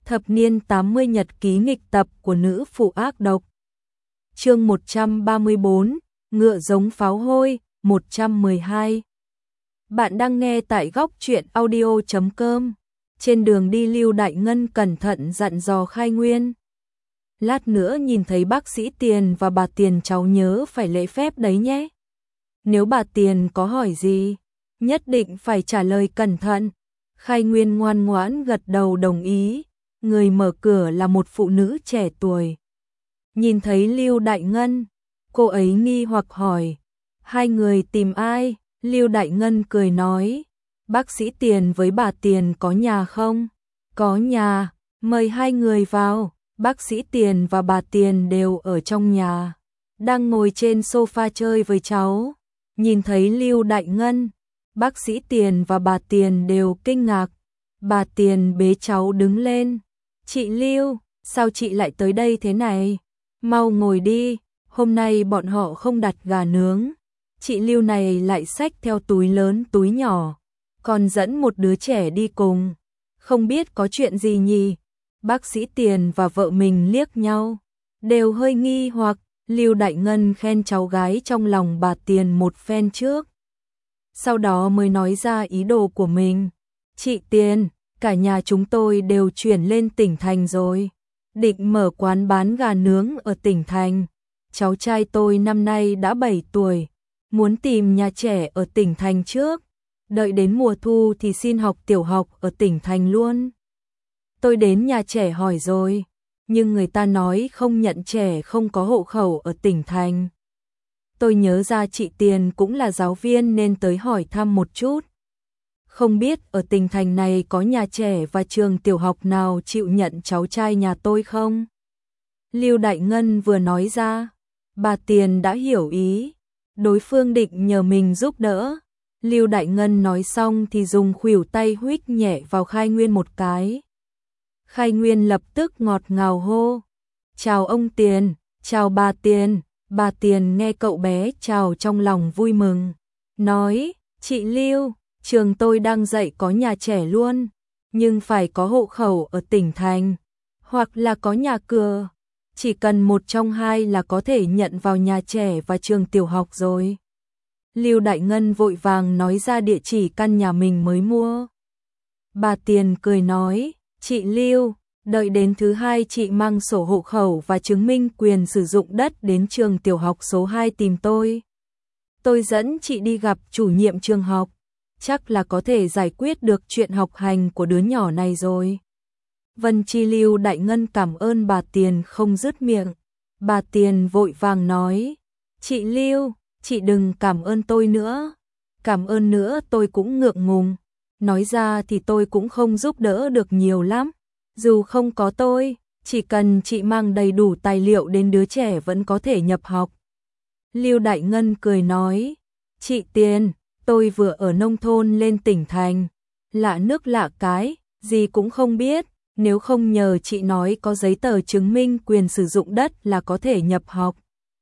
Thập niên 80 nhật ký nghịch tập của nữ phụ ác độc. Chương 134, ngựa giống pháo hôi, 112. Bạn đang nghe tại góc truyện audio.com. Trên đường đi Lưu Đại Ngân cẩn thận dặn dò Khai Nguyên. Lát nữa nhìn thấy bác sĩ Tiền và bà Tiền cháu nhớ phải lễ phép đấy nhé. Nếu bà Tiền có hỏi gì, nhất định phải trả lời cẩn thận. Khai Nguyên ngoan ngoãn gật đầu đồng ý. Người mở cửa là một phụ nữ trẻ tuổi. Nhìn thấy Lưu Đại Ngân, cô ấy nghi hoặc hỏi, hai người tìm ai? Lưu Đại Ngân cười nói, bác sĩ Tiền với bà Tiền có nhà không? Có nhà, mời hai người vào. Bác sĩ Tiền và bà Tiền đều ở trong nhà, đang ngồi trên sofa chơi với cháu. Nhìn thấy Lưu Đại Ngân, bác sĩ Tiền và bà Tiền đều kinh ngạc. Bà Tiền bế cháu đứng lên. Chị Lưu, sao chị lại tới đây thế này? Mau ngồi đi, hôm nay bọn họ không đặt gà nướng. Chị Lưu này lại xách theo túi lớn túi nhỏ, còn dẫn một đứa trẻ đi cùng. Không biết có chuyện gì nhỉ? Bác sĩ Tiền và vợ mình liếc nhau, đều hơi nghi hoặc. Lưu Đại Ngân khen cháu gái trong lòng bà Tiền một phen trước, sau đó mới nói ra ý đồ của mình. Chị Tiền, cả nhà chúng tôi đều chuyển lên tỉnh thành rồi, định mở quán bán gà nướng ở tỉnh thành. Cháu trai tôi năm nay đã 7 tuổi, muốn tìm nhà trẻ ở tỉnh thành trước, đợi đến mùa thu thì xin học tiểu học ở tỉnh thành luôn. Tôi đến nhà trẻ hỏi rồi, nhưng người ta nói không nhận trẻ không có hộ khẩu ở tỉnh thành. Tôi nhớ ra chị Tiền cũng là giáo viên nên tới hỏi thăm một chút. Không biết ở tỉnh thành này có nhà trẻ và trường tiểu học nào chịu nhận cháu trai nhà tôi không? Lưu Đại Ngân vừa nói ra, bà Tiền đã hiểu ý, đối phương định nhờ mình giúp đỡ. Lưu Đại Ngân nói xong thì dùng khuỷu tay huých nhẹ vào Khai Nguyên một cái. Khai Nguyên lập tức ngọt ngào hô, chào ông Tiền, chào bà Tiền. Bà Tiền nghe cậu bé chào trong lòng vui mừng, nói, chị Lưu, trường tôi đang dạy có nhà trẻ luôn, nhưng phải có hộ khẩu ở tỉnh thành, hoặc là có nhà cửa. Chỉ cần một trong hai là có thể nhận vào nhà trẻ và trường tiểu học rồi. Lưu Đại Ngân vội vàng nói ra địa chỉ căn nhà mình mới mua. Bà Tiền cười nói, chị Lưu, đợi đến thứ hai chị mang sổ hộ khẩu và chứng minh quyền sử dụng đất đến trường tiểu học số 2 tìm tôi. Tôi dẫn chị đi gặp chủ nhiệm trường học, chắc là có thể giải quyết được chuyện học hành của đứa nhỏ này rồi. Vân Chi. Lưu Đại Ngân cảm ơn bà Tiền không dứt miệng. Bà Tiền vội vàng nói, chị Lưu, chị đừng cảm ơn tôi nữa. Cảm ơn nữa tôi cũng ngượng ngùng. Nói ra thì tôi cũng không giúp đỡ được nhiều lắm. Dù không có tôi, chỉ cần chị mang đầy đủ tài liệu đến đứa trẻ vẫn có thể nhập học. Lưu Đại Ngân cười nói, chị Tiền, tôi vừa ở nông thôn lên tỉnh thành, lạ nước lạ cái, gì cũng không biết, nếu không nhờ chị nói có giấy tờ chứng minh quyền sử dụng đất là có thể nhập học.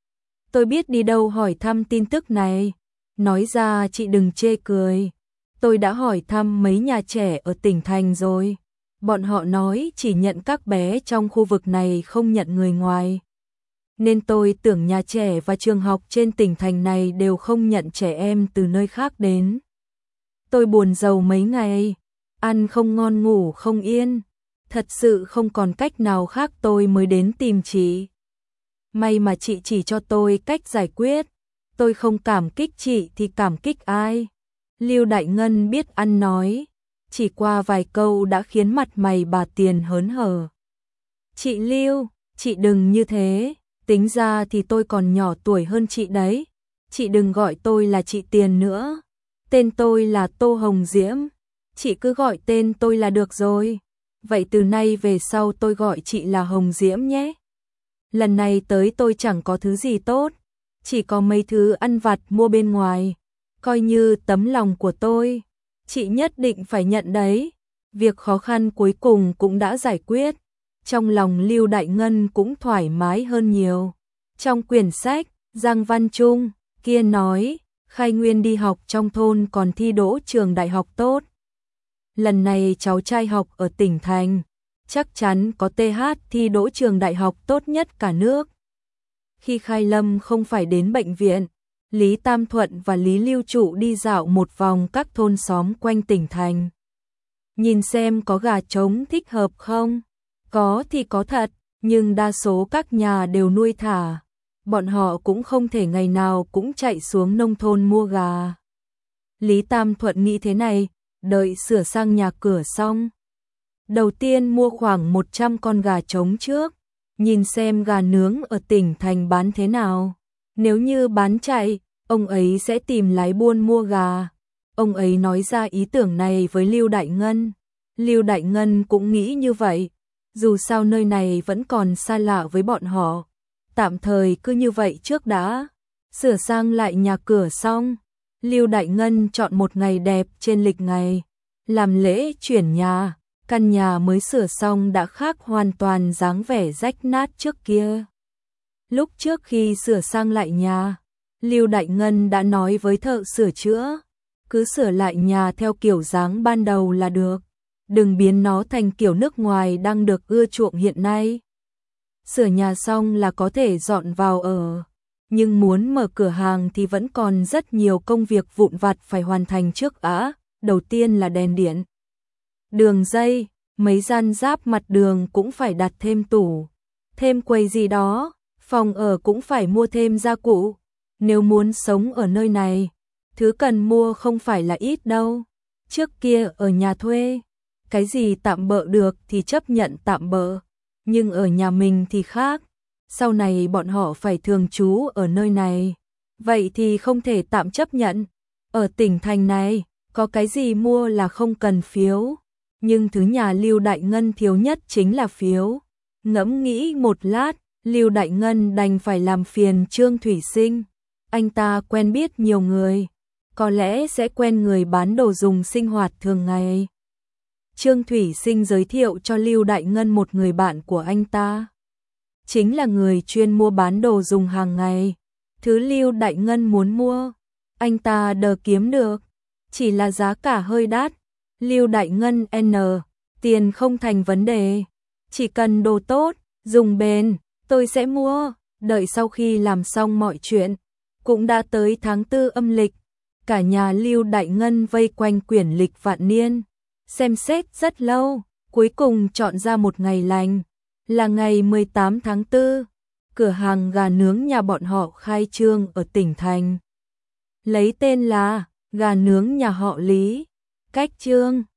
Tôi biết đi đâu hỏi thăm tin tức này, nói ra chị đừng chê cười. Tôi đã hỏi thăm mấy nhà trẻ ở tỉnh thành rồi. Bọn họ nói chỉ nhận các bé trong khu vực này không nhận người ngoài. Nên tôi tưởng nhà trẻ và trường học trên tỉnh thành này đều không nhận trẻ em từ nơi khác đến. Tôi buồn rầu mấy ngày, ăn không ngon ngủ không yên. Thật sự không còn cách nào khác tôi mới đến tìm chị. May mà chị chỉ cho tôi cách giải quyết. Tôi không cảm kích chị thì cảm kích ai? Lưu Đại Ngân biết ăn nói, chỉ qua vài câu đã khiến mặt mày bà Tiền hớn hở. Chị Lưu, chị đừng như thế, tính ra thì tôi còn nhỏ tuổi hơn chị đấy. Chị đừng gọi tôi là chị Tiền nữa, tên tôi là Tô Hồng Diễm, chị cứ gọi tên tôi là được rồi. Vậy từ nay về sau tôi gọi chị là Hồng Diễm nhé. Lần này tới tôi chẳng có thứ gì tốt, chỉ có mấy thứ ăn vặt mua bên ngoài, coi như tấm lòng của tôi. Chị nhất định phải nhận đấy. Việc khó khăn cuối cùng cũng đã giải quyết. Trong lòng Lưu Đại Ngân cũng thoải mái hơn nhiều. Trong quyển sách, Giang Văn Trung kia nói, Khai Nguyên đi học trong thôn còn thi đỗ trường đại học tốt. Lần này cháu trai học ở tỉnh thành, chắc chắn có TH thi đỗ trường đại học tốt nhất cả nước. Khi Khai Lâm không phải đến bệnh viện, Lý Tam Thuận và Lý Lưu Trụ đi dạo một vòng các thôn xóm quanh tỉnh thành. Nhìn xem có gà trống thích hợp không? Có thì có thật, nhưng đa số các nhà đều nuôi thả. Bọn họ cũng không thể ngày nào cũng chạy xuống nông thôn mua gà. Lý Tam Thuận nghĩ thế này, đợi sửa sang nhà cửa xong. Đầu tiên mua khoảng 100 con gà trống trước, nhìn xem gà nướng ở tỉnh thành bán thế nào. Nếu như bán chạy, ông ấy sẽ tìm lái buôn mua gà. Ông ấy nói ra ý tưởng này với Lưu Đại Ngân. Lưu Đại Ngân cũng nghĩ như vậy. Dù sao nơi này vẫn còn xa lạ với bọn họ. Tạm thời cứ như vậy trước đã. Sửa sang lại nhà cửa xong, Lưu Đại Ngân chọn một ngày đẹp trên lịch ngày. Làm lễ chuyển nhà, căn nhà mới sửa xong đã khác hoàn toàn dáng vẻ rách nát trước kia. Lúc trước khi sửa sang lại nhà, Lưu Đại Ngân đã nói với thợ sửa chữa, cứ sửa lại nhà theo kiểu dáng ban đầu là được, đừng biến nó thành kiểu nước ngoài đang được ưa chuộng hiện nay. Sửa nhà xong là có thể dọn vào ở, nhưng muốn mở cửa hàng thì vẫn còn rất nhiều công việc vụn vặt phải hoàn thành trước đã. Đầu tiên là đèn điện, đường dây, mấy gian giáp mặt đường cũng phải đặt thêm tủ, thêm quầy gì đó, phòng ở cũng phải mua thêm gia cụ. Nếu muốn sống ở nơi này, thứ cần mua không phải là ít đâu. Trước kia ở nhà thuê, cái gì tạm bợ được thì chấp nhận tạm bợ, nhưng ở nhà mình thì khác. Sau này bọn họ phải thường trú ở nơi này, vậy thì không thể tạm chấp nhận. Ở tỉnh thành này, có cái gì mua là không cần phiếu, nhưng thứ nhà Lưu Đại Ngân thiếu nhất chính là phiếu. Ngẫm nghĩ một lát, Lưu Đại Ngân đành phải làm phiền Trương Thủy Sinh. Anh ta quen biết nhiều người, có lẽ sẽ quen người bán đồ dùng sinh hoạt thường ngày. Trương Thủy Sinh giới thiệu cho Lưu Đại Ngân một người bạn của anh ta, chính là người chuyên mua bán đồ dùng hàng ngày. Thứ Lưu Đại Ngân muốn mua, anh ta đờ kiếm được, chỉ là giá cả hơi đắt. Lưu Đại Ngân N, tiền không thành vấn đề, chỉ cần đồ tốt, dùng bền, tôi sẽ mua. Đợi sau khi làm xong mọi chuyện, cũng đã tới tháng 4 âm lịch, cả nhà Lưu Đại Ngân vây quanh quyển lịch vạn niên, xem xét rất lâu, cuối cùng chọn ra một ngày lành, là ngày 18 tháng 4, cửa hàng gà nướng nhà bọn họ khai trương ở tỉnh thành. Lấy tên là gà nướng nhà họ Lý. Cách trương